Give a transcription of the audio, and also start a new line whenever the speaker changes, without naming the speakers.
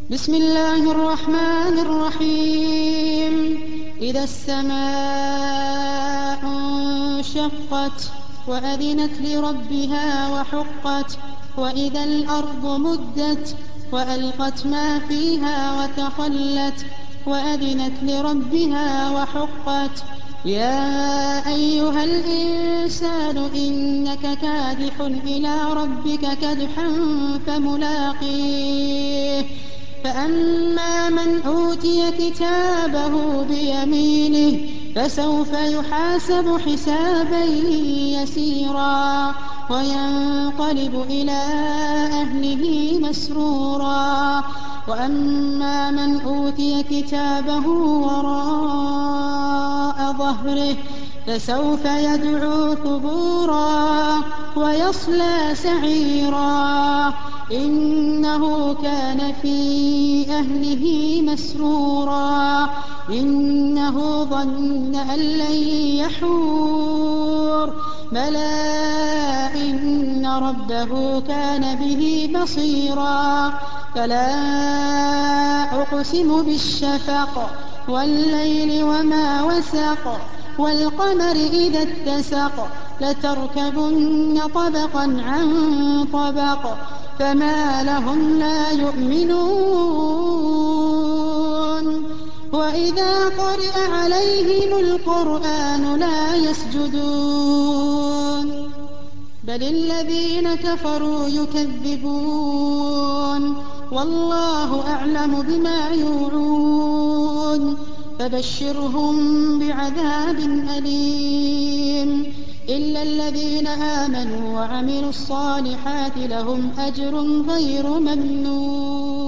بسم الله الرحمن الرحيم. إذا السماء انشقت وأذنت لربها وحقت وإذا الأرض مدت وألقت ما فيها وتخلت وأذنت لربها وحقت. يا أيها الإنسان إنك كادح إلى ربك كدحا فملاقيه. فأما من أوتي كتابه بيمينه فسوف يحاسب حسابا يسيرا وينقلب إلى أهله مسرورا. وأما من أوتي كتابه وراء ظهره فسوف يدعو ثبورا ويصلى سعيرا إنه كان في أهله مسرورا إنه ظن أن لن يحور بلى إن ربه كان به بصيرا. فلا أقسم بالشفق والليل وما وسق والقمر إذا اتسق لتركبن طبقا عن طبق فما لهم لا يؤمنون. وإذا قرئ عليهم القرآن لا يسجدون بل الذين كفروا يكذبون والله أعلم بما يوعون. فبشرهم بعذاب أليم إلا الذين آمنوا وعملوا الصالحات لهم أجر غير ممنون.